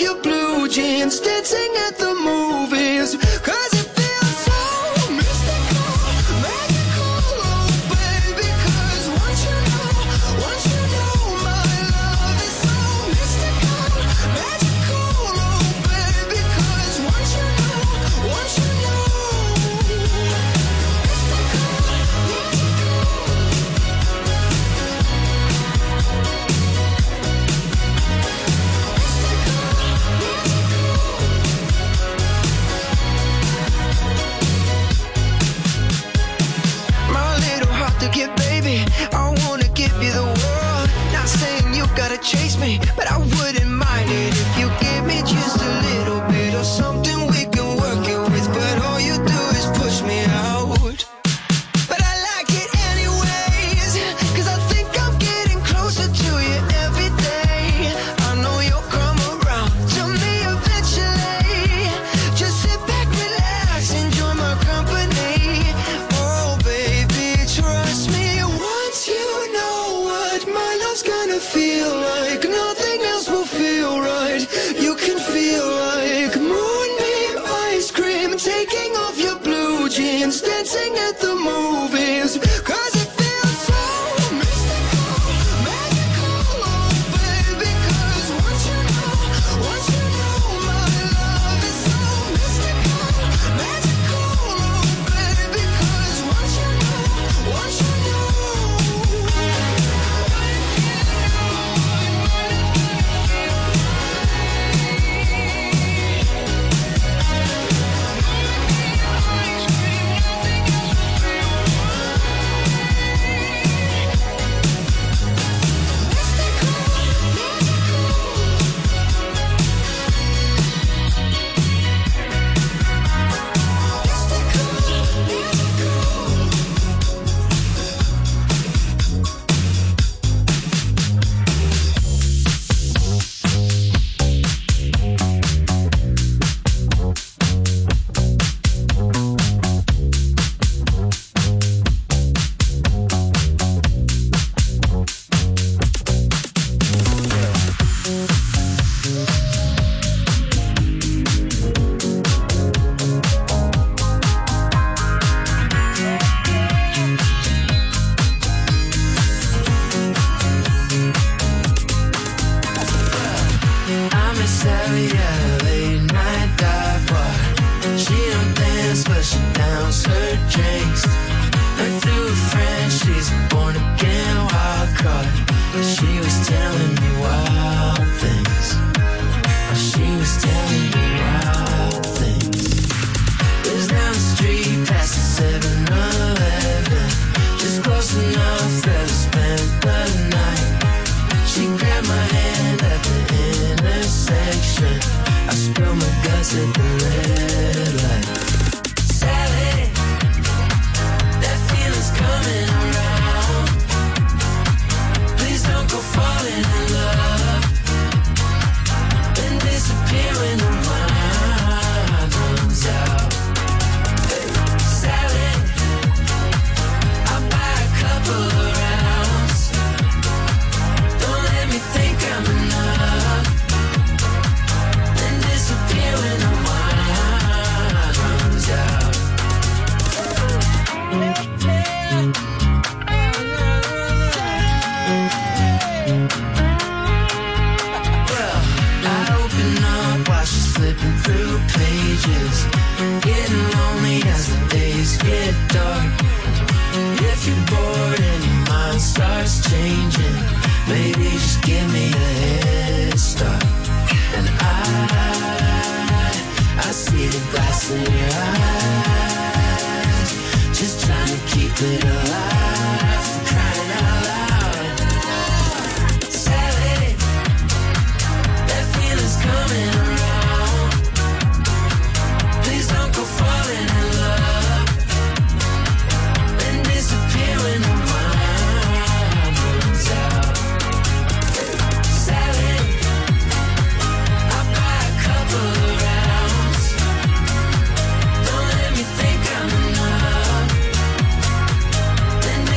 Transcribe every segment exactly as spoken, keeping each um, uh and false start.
your blue jeans, dancing at the movies. Cause it feels so mystical, magical, oh baby. Cause once you know, once you know my love is so mystical, magical, oh baby. Cause once you know, once you know, chase me, but I wouldn't mind it if you give me just a little bit of something we can work it with. But all you do is push me out. But I like it anyways, cause I think I'm getting closer to you every day. I know you'll come around to me eventually. Just sit back, relax, enjoy my company. Oh baby, trust me, once you know what my love's gonna feel like, nothing else will feel right. You can feel like moonbeam ice cream, taking off your blue jeans, dancing at the movies. Cause it feels so mystical, magical, oh baby. Cause once you know, once you know my love is so mystical, magical, oh baby. Cause once you know, once you know. Then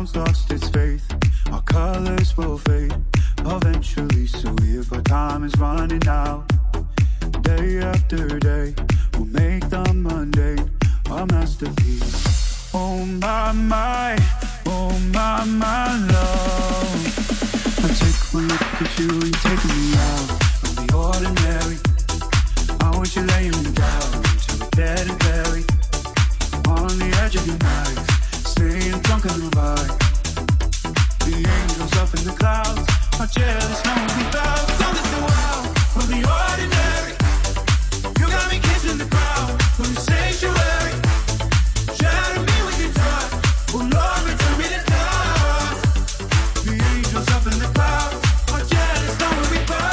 town's lost its faith. Our colors will fade eventually, so if our time is running out, day after day, we'll make the mundane a masterpiece. Oh my, my, oh my, my love. I take one look at you and take me out of the ordinary. I want you laying me down till we're dead and buried on the edge of your knife, staying drunk on the vibe. The angels up in the clouds are jealous, knowing we bow. Something so wild from the ordinary. You got me kissing the ground from the sanctuary. Shatter me with your touch, oh Lord, return me to dust. The angels up in the clouds are jealous, knowing we bow.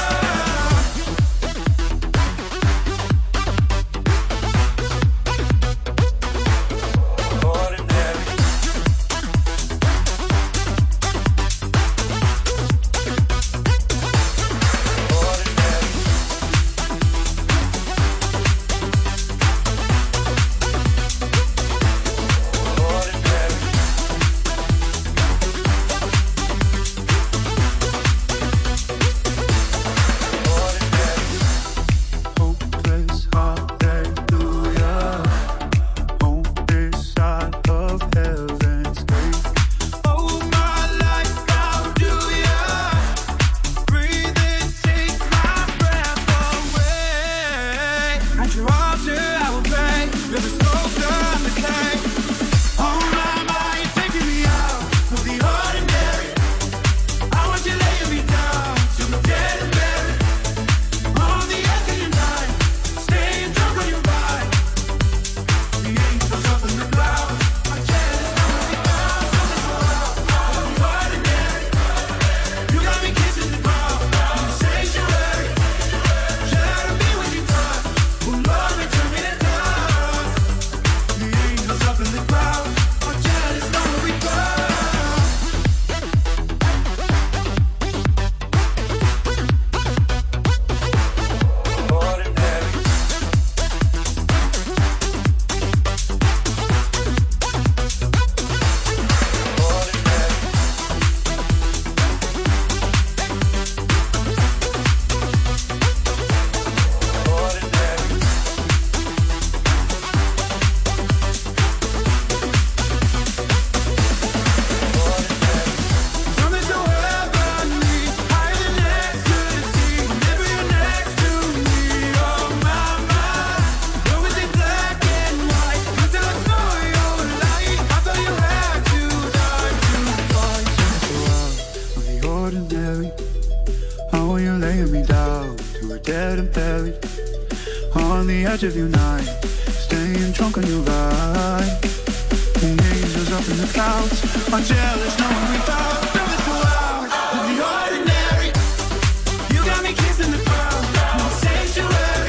Of your night, staying drunk on your vibe. The angels up in the clouds are jealous, knowing we bow. Something so loud of the ordinary. You got me kissing the ground in the sanctuary.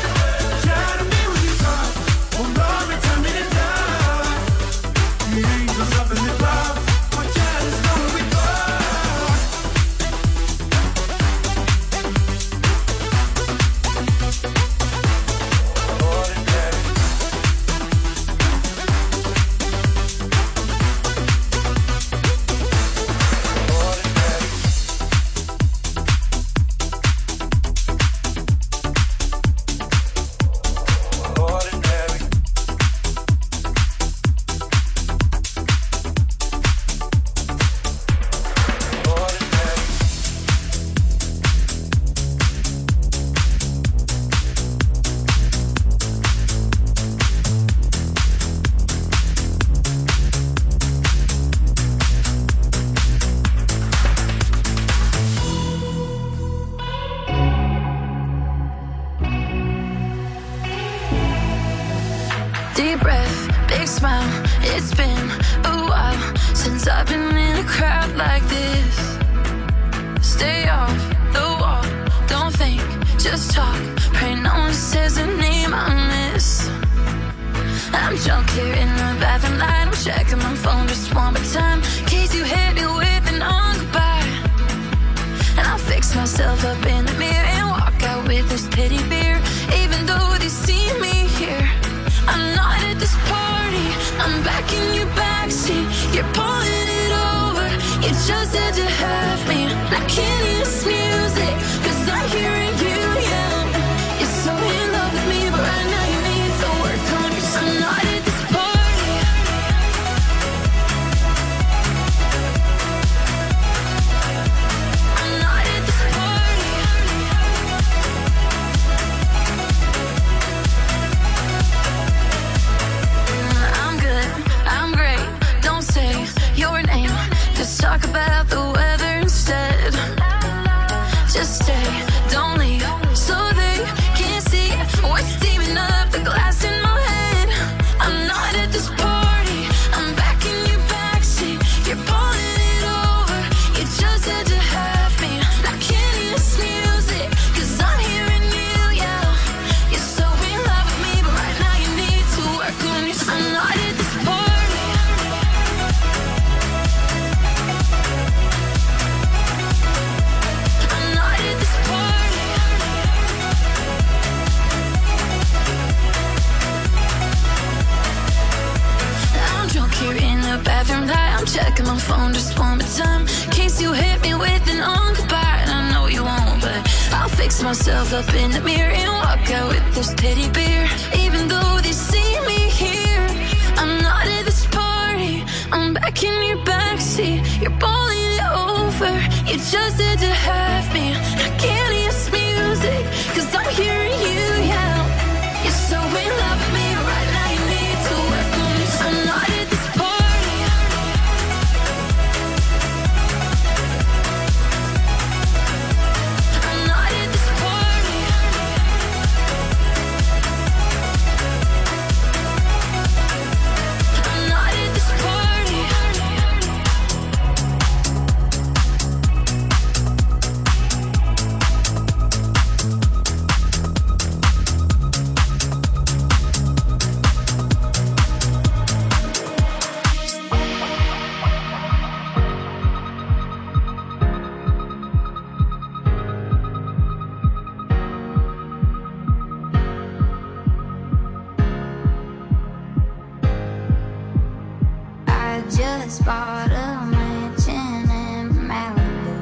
Shatter me with your touch, oh Lord, return me to dust. The angels up in the clouds are jealous, knowing we bow. Deep breath, big smile. It's been a while since I've been in a crowd like this. Stay off the wall, don't think, just talk. Pray no one says the name I miss. I'm drunk here in the bathroom light. I'm checking my phone just one more time, in case you hit me with an on goodbye. And I'll fix myself up in the mirror and walk out with this pity beer. Even though they see me here, I'm not at this party. I'm back in your backseat. You're pulling it off. You just had to have me. I can't hear this music, cause I'm hearing you yell. You're so in love with me, but right now you need to work on yourself. I'm not at this party. I'm not at this party. I'm good, I'm great. Don't say your name, just talk about the weather instead. Just stay, don't leave, so they can't see what's steaming up the glass in my head. I'm not at this party, I'm back in your backseat. You're pulling it over, you just had to have me. I can't hear this music, cause I'm hearing you yell. You're so in love with me, but right now you need to work on yourself. I'm not at this party. I'm not at this party. I'm drunk here in the bathroom light. I'm checking my phone just one more time, in case you hit me with an on goodbye. And I know you won't, but I'll fix myself up in the mirror and walk out with this teddy bear. Even though they see me here, I'm not at this party. I'm back in your backseat. You're pulling it over. You just had to have me. I can't hear this music, cause I'm hearing you yell. You're so in love with me, but right now you need to work on this. I'm not at this party. I'm not at this party. I'm not at this party. I just bought a mansion in Malibu.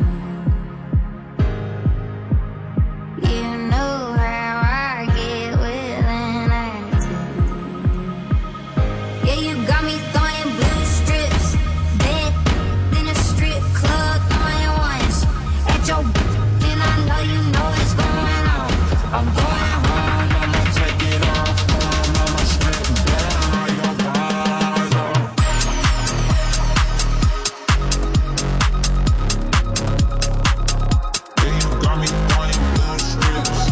You know how I get with an attitude. Yeah, you got me throwing blue strips, bed in a strip club, throwing ones at your and I know you know what's going on. I'm going home, I'ma take it off, home, I'ma strip down your bottom. Yeah, you got me throwing blue strips.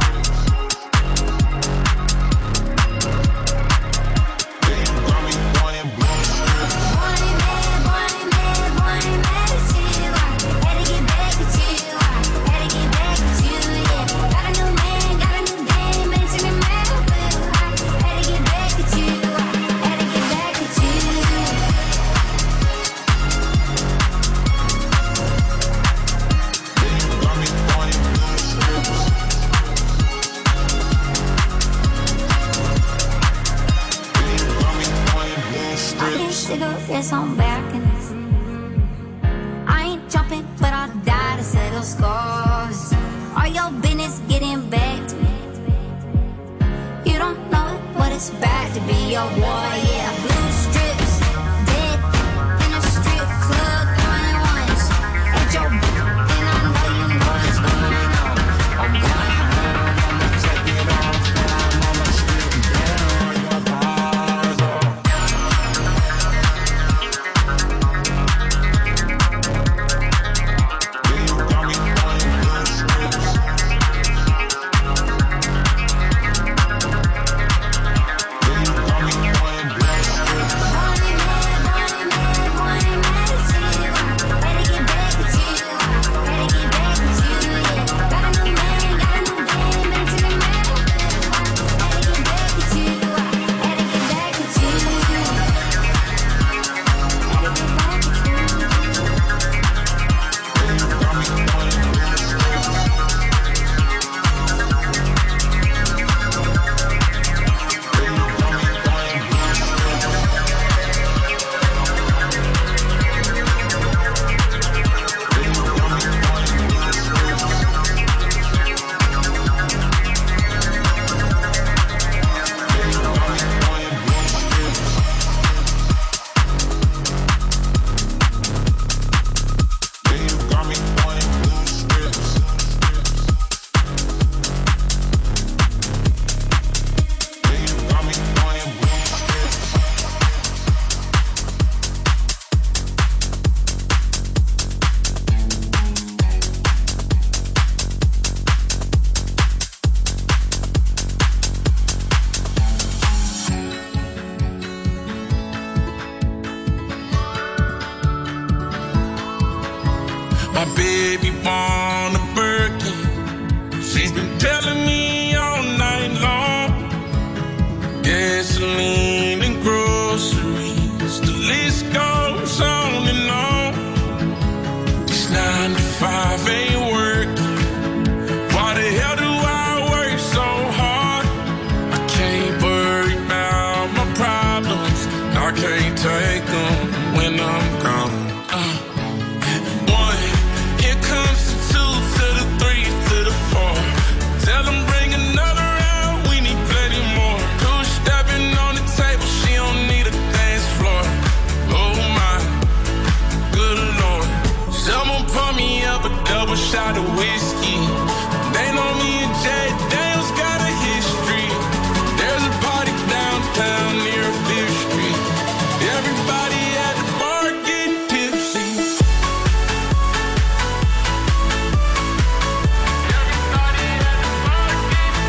Yeah, you got me throwing blue strips. Born and mad, born and mad, born and mad at you. I had to get back at you. I had to get back at you. Yeah, got a new man, got a new game, mansion in Malibu. I had to get back at you. I had to get back at you. Yeah, you got me throwing blue strips. Yeah, you got me throwing blue These strips. cigarettes on balconies. I ain't jumping, but I'll die to settle scores. All your business getting back to me. You don't know what it's about to be your war, yeah. Blue strips, dead in a strip club, throwing ones at your and I know you know what's going on. I'm going home, I'ma take it off, home, I'ma strip down your bottom. Yeah, you got me throwing blue strips. Yeah, you got me throwing blue strips. My baby born a Birkin. She's been telling me all night long. Gasoline and groceries, the list goes on and on. This nine to five ain't working. Why the hell do I work so hard? I can't worry about my problems. I can't take them when I'm gone. Uh, one, here comes the two to the three to the four. Tell them bring another round, we need plenty more. Two stepping on the table, she don't need a dance floor. Oh my, good Lord. Someone pour me up a double shot of whiskey. They know me and Jay Daniels got a history. There's a party downtown near Fifth Street. Everybody at the bar getting tipsy. Everybody at the bar getting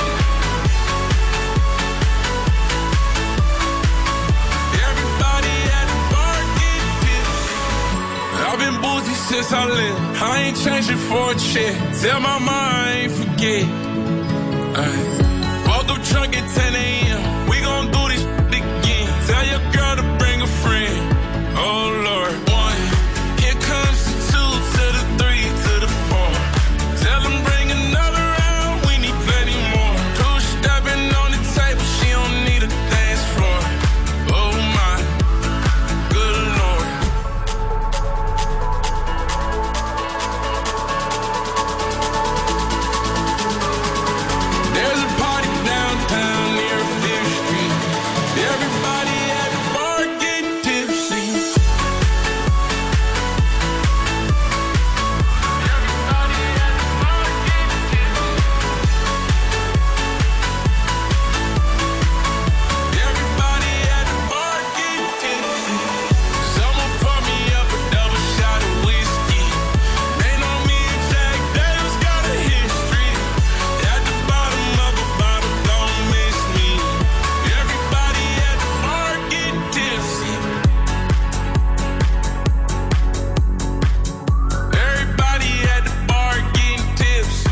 tipsy. Everybody at the bar getting tipsy. I've been boozy since I left. I ain't changing for a check. Tell my mom I ain't forget. Ay. Woke up drunk at ten a.m. We gon' do this again. Tell your girl to bring a friend. Oh Lord. One, here comes the two to the three to the four. Tell them bring another round, we need plenty more. Two stepping on the table, she don't need a dance floor. Oh my, good Lord. There's a party downtown near Fifth Street. Everybody at the bar getting tipsy. Everybody at the bar getting tipsy. Everybody at the bar getting tipsy. Someone pour me up a double shot of whiskey. They know me and Jack Daniels got a history. At the bottom of the bottle, don't miss me. Everybody at the bar getting tipsy. Everybody at the bar getting tipsy.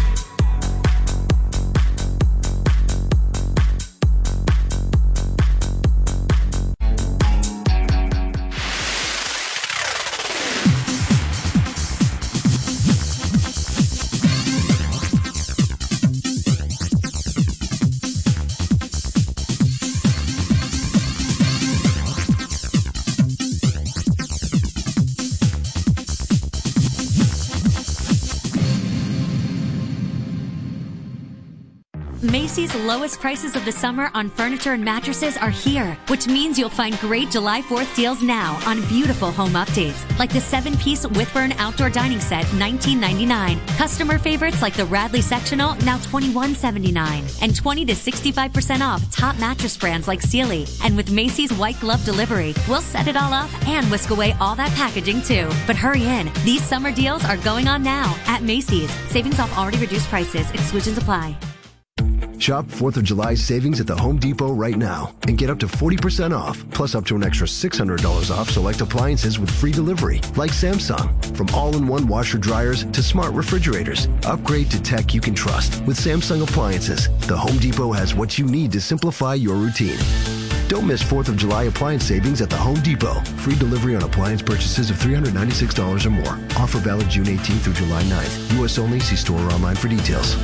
Macy's lowest prices of the summer on furniture and mattresses are here, which means you'll find great July fourth deals now on beautiful home updates, like the seven-piece Whitburn outdoor dining set, nineteen ninety-nine. Customer favorites like the Radley sectional, now twenty-one seventy-nine, and twenty to sixty-five percent off top mattress brands like Sealy. And with Macy's white glove delivery, we'll set it all up and whisk away all that packaging too. But hurry in, these summer deals are going on now at Macy's. Savings off already reduced prices. Exclusions apply. Shop fourth of July savings at the Home Depot right now and get up to forty percent off, plus up to an extra six hundred dollars off select appliances with free delivery, like Samsung. From all-in-one washer dryers to smart refrigerators, upgrade to tech you can trust with Samsung appliances. The Home Depot has what you need to simplify your routine. Don't miss fourth of July appliance savings at the Home Depot. Free delivery on appliance purchases of three hundred ninety-six dollars or more. Offer valid June eighteenth through July ninth. U S only. See store or online for details.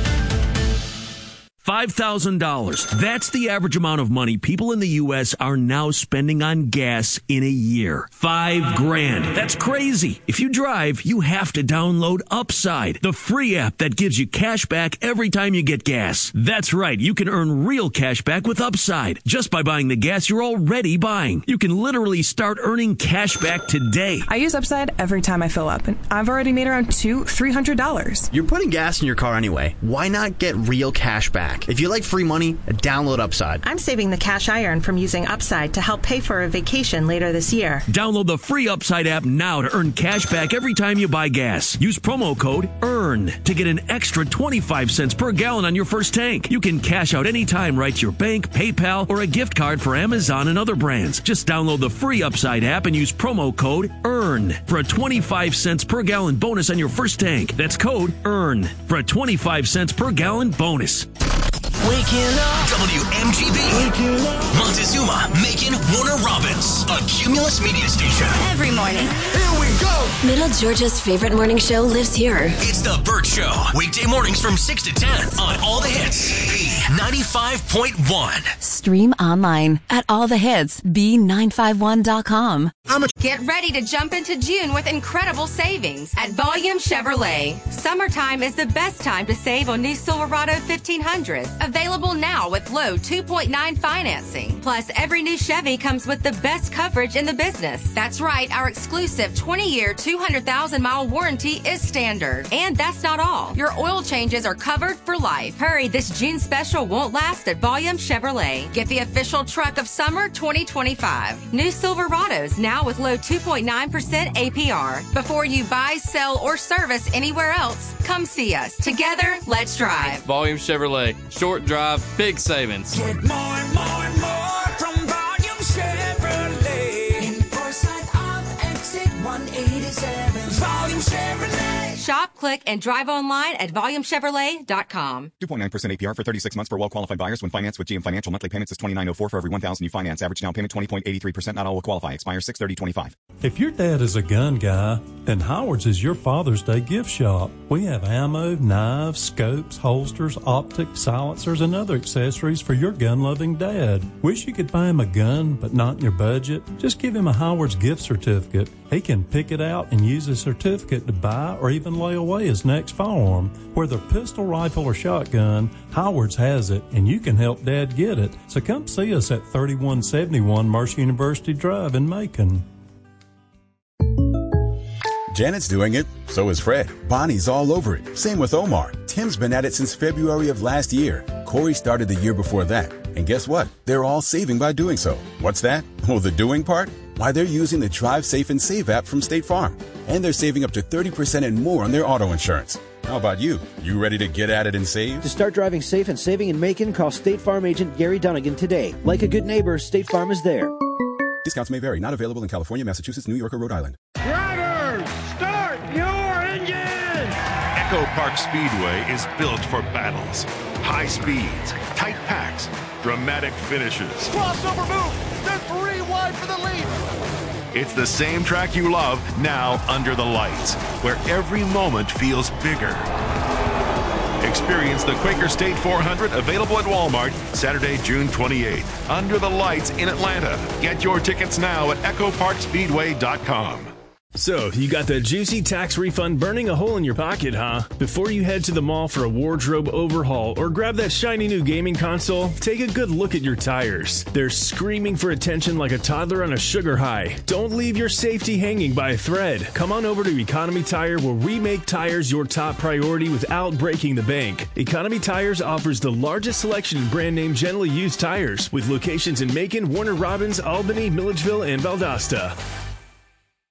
five thousand dollars. That's the average amount of money people in the U S are now spending on gas in a year. Five grand. That's crazy. If you drive, you have to download Upside, the free app that gives you cash back every time you get gas. That's right. You can earn real cash back with Upside just by buying the gas you're already buying. You can literally start earning cash back today. I use Upside every time I fill up, and I've already made around two, three hundred dollars. You're putting gas in your car anyway. Why not get real cash back? back. If you like free money, download Upside. I'm saving the cash I earn from using Upside to help pay for a vacation later this year. Download the free Upside app now to earn cash back every time you buy gas. Use promo code EARN to get an extra twenty-five cents per gallon on your first tank. You can cash out anytime right to your bank, PayPal, or a gift card for Amazon and other brands. Just download the free Upside app and use promo code EARN for a twenty-five cents per gallon bonus on your first tank. That's code EARN for a twenty-five cents per gallon bonus. Waking up. W M G B. Waking up. Montezuma, Macon, Warner Robins. A Cumulus media station. Every morning. Here we go. Middle Georgia's favorite morning show lives here. It's The Burt Show. Weekday mornings from six to ten on All the Hits. B ninety-five point one. Stream online at all the hits b nine five one dot com. Get ready to jump into June with incredible savings at Volume Chevrolet. Summertime is the best time to save on new Silverado fifteen hundreds. Available now with low two point nine financing. Plus, every new Chevy comes with the best coverage in the business. That's right, our exclusive twenty-year, two hundred thousand mile warranty is standard. And that's not all. Your oil changes are covered for life. Hurry, this June special won't last at Volume Chevrolet. Get the official truck of summer twenty twenty-five. New Silverados now with low two point nine percent A P R. Before you buy, sell, or service anywhere else, come see us. Together, let's drive. Volume Chevrolet. Short drive, big savings. Get more and more and more from Volume Chevrolet. In Forsyth on exit one eighty-seven. Volume Chevrolet. Shop, click, and drive online at volume chevrolet dot com. two point nine percent A P R for thirty-six months for well-qualified buyers when financed with G M Financial. Monthly payments is twenty-nine oh four for every one thousand you finance. Average down payment twenty point eight three percent. Not all will qualify. Expires six thirty twenty-five. If your dad is a gun guy, then Howard's is your Father's Day gift shop. We have ammo, knives, scopes, holsters, optics, silencers, and other accessories for your gun-loving dad. Wish you could buy him a gun, but not in your budget? Just give him a Howard's gift certificate. He can pick it out and use the certificate to buy or even lay away his next firearm. Whether pistol, rifle, or shotgun, Howard's has it, and you can help Dad get it. So come see us at thirty-one seventy-one Mercer University Drive in Macon. Janet's doing it, so is Fred. Bonnie's all over it. Same with Omar. Tim's been at it since February of last year. Corey started the year before that. And guess what? They're all saving by doing so. What's that? Oh, the doing part? Why, they're using the Drive Safe and Save app from State Farm. And they're saving up to thirty percent and more on their auto insurance. How about you? You ready to get at it and save? To start driving safe and saving in Macon, call State Farm agent Gary Dunnigan today. Like a good neighbor, State Farm is there. Discounts may vary. Not available in California, Massachusetts, New York, or Rhode Island. Drivers, start your engine! Echo Park Speedway is built for battles. High speeds, tight packs, dramatic finishes. Crossover move! They're three wide for the lead! It's the same track you love, now under the lights, where every moment feels bigger. Experience the Quaker State four hundred, available at Walmart, Saturday, June twenty-eighth. Under the lights in Atlanta. Get your tickets now at echo park speedway dot com. So, you got the juicy tax refund burning a hole in your pocket, huh? Before you head to the mall for a wardrobe overhaul or grab that shiny new gaming console, take a good look at your tires. They're screaming for attention like a toddler on a sugar high. Don't leave your safety hanging by a thread. Come on over to Economy Tire, where we make tires your top priority without breaking the bank. Economy Tires offers the largest selection of brand name generally used tires, with locations in Macon, Warner Robins, Albany, Milledgeville, and Valdosta.